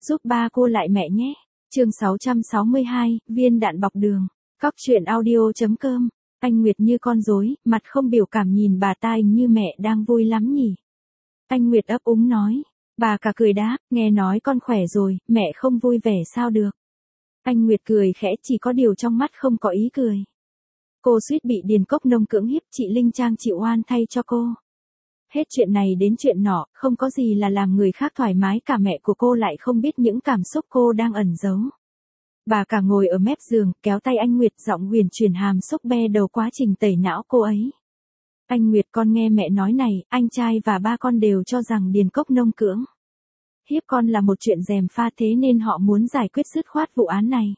giúp ba cô lại mẹ nhé. Chương 662, viên đạn bọc đường. Cóc truyện audio.com. Anh Nguyệt như con rối, mặt không biểu cảm nhìn bà ta như mẹ đang vui lắm nhỉ. Anh Nguyệt ấp úng nói. Bà cả cười đáp, nghe nói con khỏe rồi, mẹ không vui vẻ sao được. Anh Nguyệt cười khẽ, chỉ có điều trong mắt không có ý cười. Cô suýt bị Điền Cốc Nông cưỡng hiếp, chị Linh Trang chịu oan thay cho cô. Hết chuyện này đến chuyện nọ, không có gì là làm người khác thoải mái cả, mẹ của cô lại không biết những cảm xúc cô đang ẩn giấu. Bà cả ngồi ở mép giường, kéo tay anh Nguyệt, giọng huyền chuyển hàm xúc be đầu quá trình tẩy não cô ấy. Anh Nguyệt, con nghe mẹ nói này, anh trai và ba con đều cho rằng Điền Cốc Nông cưỡng hiếp con là một chuyện gièm pha, thế nên họ muốn giải quyết dứt khoát vụ án này.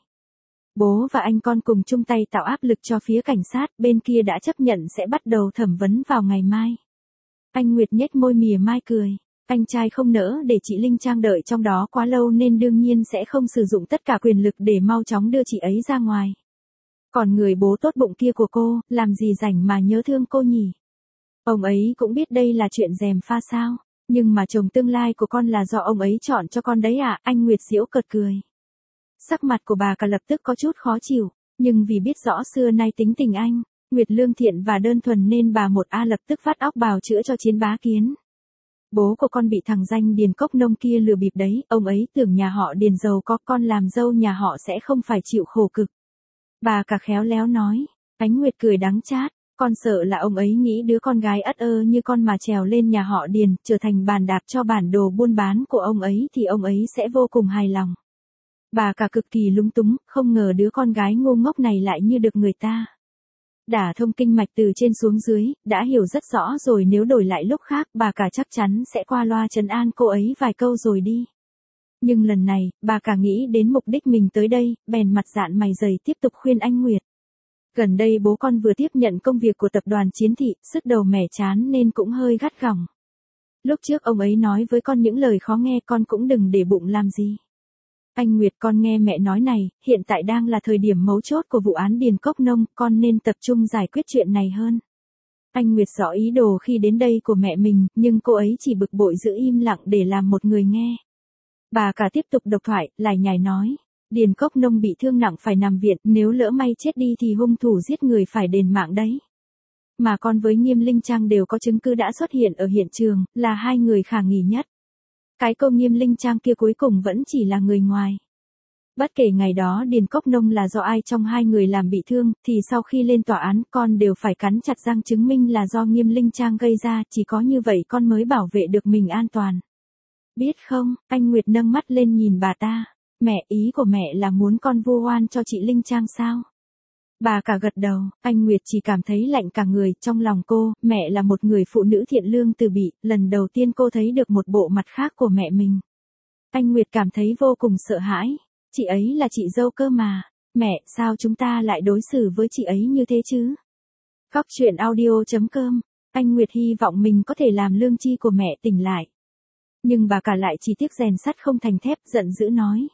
Bố và anh con cùng chung tay tạo áp lực cho phía cảnh sát, bên kia đã chấp nhận sẽ bắt đầu thẩm vấn vào ngày mai. Anh Nguyệt nhếch môi mỉa mai cười. Anh trai không nỡ để chị Linh Trang đợi trong đó quá lâu nên đương nhiên sẽ không sử dụng tất cả quyền lực để mau chóng đưa chị ấy ra ngoài. Còn người bố tốt bụng kia của cô, làm gì rảnh mà nhớ thương cô nhỉ? Ông ấy cũng biết đây là chuyện gièm pha sao? Nhưng mà chồng tương lai của con là do ông ấy chọn cho con đấy à? Anh Nguyệt giễu cợt cười. Sắc mặt của bà cả lập tức có chút khó chịu, nhưng vì biết rõ xưa nay tính tình anh Nguyệt lương thiện và đơn thuần nên bà một A lập tức vắt óc bào chữa cho Chiến Bá Kiến. Bố của con bị thằng danh Điền Cốc Nông kia lừa bịp đấy, ông ấy tưởng nhà họ Điền giàu có, con làm dâu nhà họ sẽ không phải chịu khổ cực. Bà cả khéo léo nói. Ánh Nguyệt cười đắng chát, con sợ là ông ấy nghĩ đứa con gái ất ơ như con mà trèo lên nhà họ Điền, trở thành bàn đạp cho bản đồ buôn bán của ông ấy thì ông ấy sẽ vô cùng hài lòng. Bà cả cực kỳ lúng túng, không ngờ đứa con gái ngu ngốc này lại như được người ta đả thông kinh mạch từ trên xuống dưới, đã hiểu rất rõ rồi, nếu đổi lại lúc khác bà cả chắc chắn sẽ qua loa trấn an cô ấy vài câu rồi đi. Nhưng lần này, bà cả nghĩ đến mục đích mình tới đây, bèn mặt dạn mày dày tiếp tục khuyên anh Nguyệt. Gần đây bố con vừa tiếp nhận công việc của tập đoàn Chiến Thị, sức đầu mẻ chán nên cũng hơi gắt gỏng. Lúc trước ông ấy nói với con những lời khó nghe, con cũng đừng để bụng làm gì. Anh Nguyệt, con nghe mẹ nói này, hiện tại đang là thời điểm mấu chốt của vụ án Điền Cốc Nông, con nên tập trung giải quyết chuyện này hơn. Anh Nguyệt rõ ý đồ khi đến đây của mẹ mình, nhưng cô ấy chỉ bực bội giữ im lặng để làm một người nghe. Bà cả tiếp tục độc thoại, lải nhải nói. Điền Cốc Nông bị thương nặng phải nằm viện, nếu lỡ may chết đi thì hung thủ giết người phải đền mạng đấy. Mà con với Nghiêm Linh Trang đều có chứng cứ đã xuất hiện ở hiện trường, là hai người khả nghi nhất. Cái câu Nghiêm Linh Trang kia cuối cùng vẫn chỉ là người ngoài. Bất kể ngày đó Điền Cốc Nông là do ai trong hai người làm bị thương, thì sau khi lên tòa án con đều phải cắn chặt răng chứng minh là do Nghiêm Linh Trang gây ra, chỉ có như vậy con mới bảo vệ được mình an toàn. Biết không, anh Nguyệt nâng mắt lên nhìn bà ta. Mẹ, ý của mẹ là muốn con vu oan cho chị Linh Trang sao? Bà cả gật đầu, anh Nguyệt chỉ cảm thấy lạnh cả người, trong lòng cô, mẹ là một người phụ nữ thiện lương từ bi, lần đầu tiên cô thấy được một bộ mặt khác của mẹ mình. Anh Nguyệt cảm thấy vô cùng sợ hãi, chị ấy là chị dâu cơ mà, mẹ, sao chúng ta lại đối xử với chị ấy như thế chứ? Cóc truyện audio.com, anh Nguyệt hy vọng mình có thể làm lương tri của mẹ tỉnh lại. Nhưng bà cả lại chỉ tiếc rèn sắt không thành thép, giận dữ nói.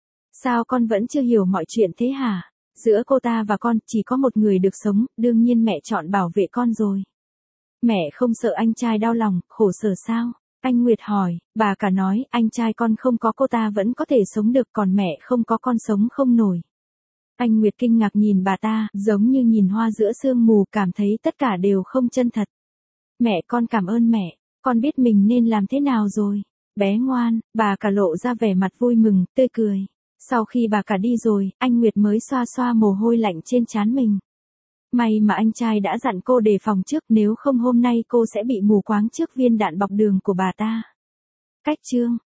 Sao con vẫn chưa hiểu mọi chuyện thế hả? Giữa cô ta và con, chỉ có một người được sống, đương nhiên mẹ chọn bảo vệ con rồi. Mẹ không sợ anh trai đau lòng, khổ sở sao? Anh Nguyệt hỏi, bà cả nói, anh trai con không có cô ta vẫn có thể sống được, còn mẹ không có con sống không nổi. Anh Nguyệt kinh ngạc nhìn bà ta, giống như nhìn hoa giữa sương mù, cảm thấy tất cả đều không chân thật. Mẹ, con cảm ơn mẹ, con biết mình nên làm thế nào rồi. Bé ngoan, bà cả lộ ra vẻ mặt vui mừng, tươi cười. Sau khi bà cả đi rồi, anh Nguyệt mới xoa xoa mồ hôi lạnh trên trán mình. May mà anh trai đã dặn cô đề phòng trước, nếu không hôm nay cô sẽ bị mù quáng trước viên đạn bọc đường của bà ta. Cách chương